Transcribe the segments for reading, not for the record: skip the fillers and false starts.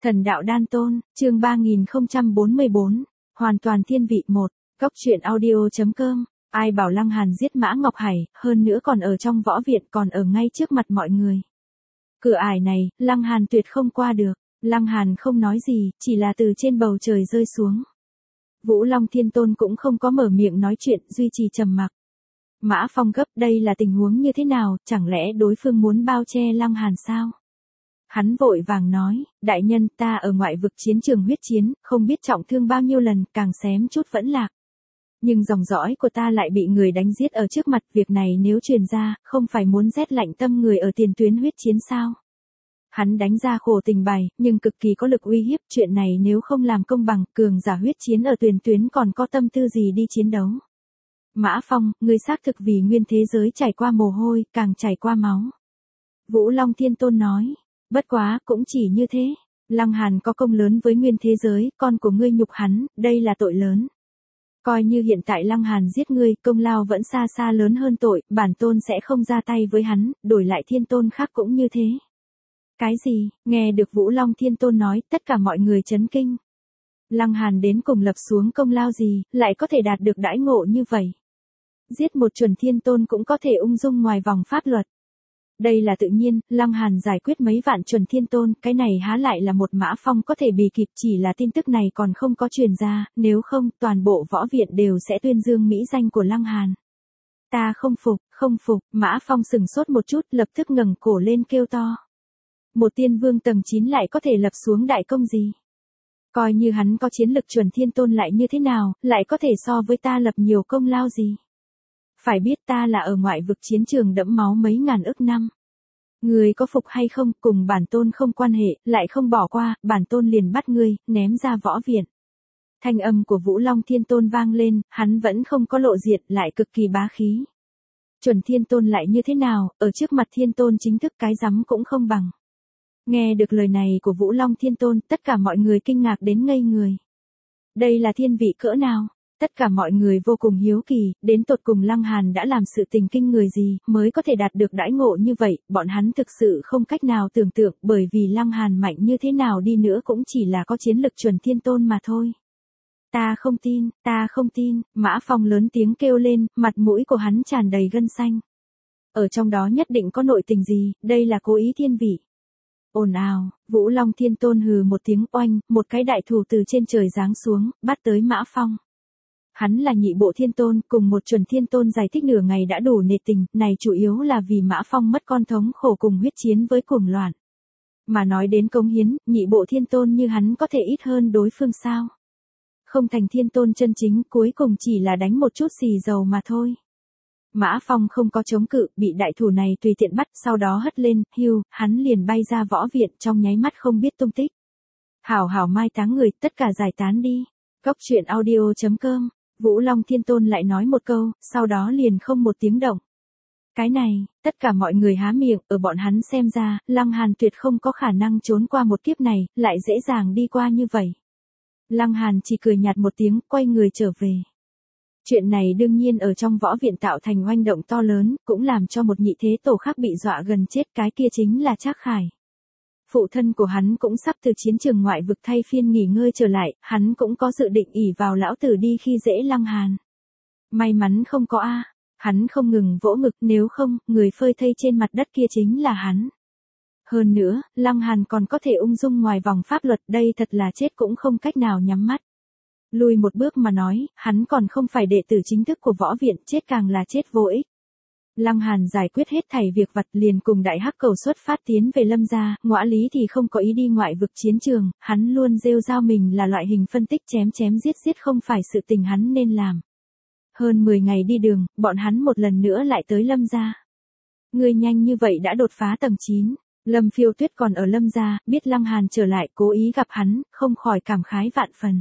Thần đạo đan tôn, chương 3044, hoàn toàn thiên vị 1, góc truyện audio.com, ai bảo Lăng Hàn giết Mã Ngọc Hải, hơn nữa còn ở trong võ viện, còn ở ngay trước mặt mọi người. Cửa ải này, Lăng Hàn tuyệt không qua được. Lăng Hàn không nói gì, chỉ là từ trên bầu trời rơi xuống. Vũ Long Thiên Tôn cũng không có mở miệng nói chuyện, duy trì trầm mặc. Mã Phong gấp, đây là tình huống như thế nào, chẳng lẽ đối phương muốn bao che Lăng Hàn sao? Hắn vội vàng nói, đại nhân, ta ở ngoại vực chiến trường huyết chiến, không biết trọng thương bao nhiêu lần, càng xém chút vẫn lạc. Nhưng dòng dõi của ta lại bị người đánh giết ở trước mặt, việc này nếu truyền ra, không phải muốn rét lạnh tâm người ở tiền tuyến huyết chiến sao? Hắn đánh ra khổ tình bày, nhưng cực kỳ có lực uy hiếp, chuyện này nếu không làm công bằng, cường giả huyết chiến ở tiền tuyến còn có tâm tư gì đi chiến đấu? Mã Phong, ngươi xác thực vì nguyên thế giới trải qua mồ hôi, càng trải qua máu. Vũ Long Thiên Tôn nói, bất quá, cũng chỉ như thế. Lăng Hàn có công lớn với nguyên thế giới, con của ngươi nhục hắn, đây là tội lớn. Coi như hiện tại Lăng Hàn giết ngươi, công lao vẫn xa xa lớn hơn tội, bản tôn sẽ không ra tay với hắn, đổi lại thiên tôn khác cũng như thế. Cái gì? Nghe được Vũ Long Thiên Tôn nói, tất cả mọi người chấn kinh. Lăng Hàn đến cùng lập xuống công lao gì, lại có thể đạt được đãi ngộ như vậy? Giết một chuẩn thiên tôn cũng có thể ung dung ngoài vòng pháp luật. Đây là tự nhiên, Lăng Hàn giải quyết mấy vạn chuẩn thiên tôn, cái này há lại là một Mã Phong có thể bì kịp, chỉ là tin tức này còn không có truyền ra, nếu không, toàn bộ võ viện đều sẽ tuyên dương mỹ danh của Lăng Hàn. Ta không phục, Mã Phong sừng sốt một chút, lập tức ngẩng cổ lên kêu to. Một tiên vương tầng 9 lại có thể lập xuống đại công gì? Coi như hắn có chiến lực chuẩn thiên tôn lại như thế nào, lại có thể so với ta lập nhiều công lao gì? Phải biết ta là ở ngoại vực chiến trường đẫm máu mấy ngàn ức năm. Người có phục hay không, cùng bản tôn không quan hệ, lại không bỏ qua, bản tôn liền bắt ngươi, ném ra võ viện. Thanh âm của Vũ Long Thiên Tôn vang lên, hắn vẫn không có lộ diện, lại cực kỳ bá khí. Chuẩn thiên tôn lại như thế nào, ở trước mặt thiên tôn chính thức cái rắm cũng không bằng. Nghe được lời này của Vũ Long Thiên Tôn, tất cả mọi người kinh ngạc đến ngây người. Đây là thiên vị cỡ nào? Tất cả mọi người vô cùng hiếu kỳ, đến tột cùng Lăng Hàn đã làm sự tình kinh người gì, mới có thể đạt được đãi ngộ như vậy, bọn hắn thực sự không cách nào tưởng tượng, bởi vì Lăng Hàn mạnh như thế nào đi nữa cũng chỉ là có chiến lực chuẩn thiên tôn mà thôi. Ta không tin, Mã Phong lớn tiếng kêu lên, mặt mũi của hắn tràn đầy gân xanh. Ở trong đó nhất định có nội tình gì, đây là cố ý thiên vị. Ồn ào, Vũ Long Thiên Tôn hừ một tiếng oanh, một cái đại thủ từ trên trời giáng xuống, bắt tới Mã Phong. Hắn là nhị bộ thiên tôn, cùng một chuẩn thiên tôn giải thích nửa ngày đã đủ nề tình, này chủ yếu là vì Mã Phong mất con thống khổ cùng huyết chiến với cuồng loạn. Mà nói đến cống hiến, nhị bộ thiên tôn như hắn có thể ít hơn đối phương sao? Không thành thiên tôn chân chính, cuối cùng chỉ là đánh một chút xì dầu mà thôi. Mã Phong không có chống cự, bị đại thủ này tùy tiện bắt, sau đó hất lên, hưu, hắn liền bay ra võ viện, trong nháy mắt không biết tung tích. Hảo mai táng người, tất cả giải tán đi. Góc truyện audio.com, Vũ Long Thiên Tôn lại nói một câu, sau đó liền không một tiếng động. Cái này, tất cả mọi người há miệng, ở bọn hắn xem ra, Lăng Hàn tuyệt không có khả năng trốn qua một kiếp này, lại dễ dàng đi qua như vậy. Lăng Hàn chỉ cười nhạt một tiếng, quay người trở về. Chuyện này đương nhiên ở trong võ viện tạo thành oanh động to lớn, cũng làm cho một nhị thế tổ khác bị dọa gần chết, cái kia chính là Trác Khải. Phụ thân của hắn cũng sắp từ chiến trường ngoại vực thay phiên nghỉ ngơi trở lại, hắn cũng có dự định ỷ vào lão tử đi khi dễ Lăng Hàn. May mắn không có a, hắn không ngừng vỗ ngực, nếu không, người phơi thây trên mặt đất kia chính là hắn. Hơn nữa, Lăng Hàn còn có thể ung dung ngoài vòng pháp luật, đây thật là chết cũng không cách nào nhắm mắt. Lùi một bước mà nói, hắn còn không phải đệ tử chính thức của võ viện, chết càng là chết vô ích. Lăng Hàn giải quyết hết thảy việc vặt liền cùng đại hắc cầu xuất phát tiến về Lâm gia, Ngõa Lý thì không có ý đi ngoại vực chiến trường, hắn luôn rêu rao mình là loại hình phân tích chém giết không phải sự tình hắn nên làm. Hơn 10 ngày đi đường, bọn hắn một lần nữa lại tới Lâm gia. Người nhanh như vậy đã đột phá tầng 9. Lâm Phiêu Tuyết còn ở Lâm gia, biết Lăng Hàn trở lại, cố ý gặp hắn, không khỏi cảm khái vạn phần.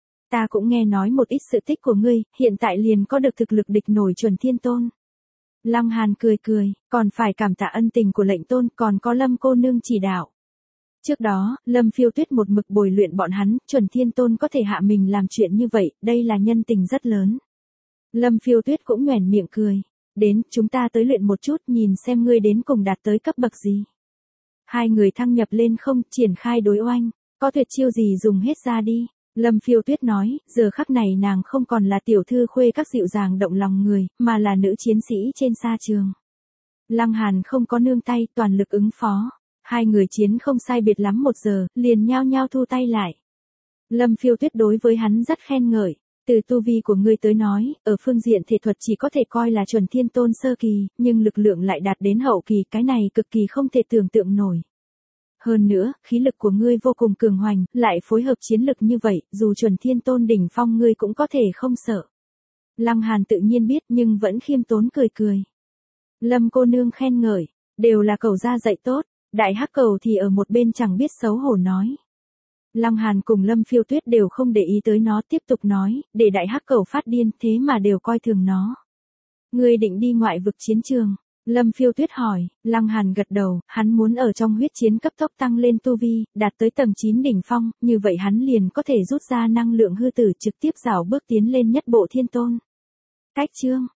Ta cũng nghe nói một ít sự tích của ngươi, hiện tại liền có được thực lực địch nổi chuẩn thiên tôn. Lăng Hàn cười, còn phải cảm tạ ân tình của lệnh tôn, còn có Lâm cô nương chỉ đạo. Trước đó, Lâm Phiêu Tuyết một mực bồi luyện bọn hắn, chuẩn thiên tôn có thể hạ mình làm chuyện như vậy, đây là nhân tình rất lớn. Lâm Phiêu Tuyết cũng nhoẻn miệng cười. Đến, chúng ta tới luyện một chút, nhìn xem ngươi đến cùng đạt tới cấp bậc gì. Hai người thăng nhập lên không, triển khai đối oanh. Có tuyệt chiêu gì dùng hết ra đi. Lâm Phiêu Tuyết nói, giờ khắc này nàng không còn là tiểu thư khuê các dịu dàng động lòng người, mà là nữ chiến sĩ trên sa trường. Lăng Hàn không có nương tay, toàn lực ứng phó. Hai người chiến không sai biệt lắm 1 giờ, liền nhao nhao thu tay lại. Lâm Phiêu Tuyết đối với hắn rất khen ngợi. Từ tu vi của ngươi tới nói, ở phương diện thể thuật chỉ có thể coi là chuẩn thiên tôn sơ kỳ, nhưng lực lượng lại đạt đến hậu kỳ, cái này cực kỳ không thể tưởng tượng nổi. Hơn nữa, khí lực của ngươi vô cùng cường hoành, lại phối hợp chiến lực như vậy, dù chuẩn thiên tôn đỉnh phong ngươi cũng có thể không sợ. Lăng Hàn tự nhiên biết nhưng vẫn khiêm tốn cười cười. Lâm cô nương khen ngợi, đều là cẩu gia dạy tốt, đại hắc cẩu thì ở một bên chẳng biết xấu hổ nói. Lăng Hàn cùng Lâm Phiêu Tuyết đều không để ý tới nó, tiếp tục nói, để đại hắc cẩu phát điên thế mà đều coi thường nó. Ngươi định đi ngoại vực chiến trường? Lâm Phiêu Tuyết hỏi. Lăng Hàn gật đầu, hắn muốn ở trong huyết chiến cấp tốc tăng lên tu vi, đạt tới tầng 9 đỉnh phong, như vậy hắn liền có thể rút ra năng lượng hư tử trực tiếp rảo bước tiến lên nhất bộ thiên tôn. Cách chương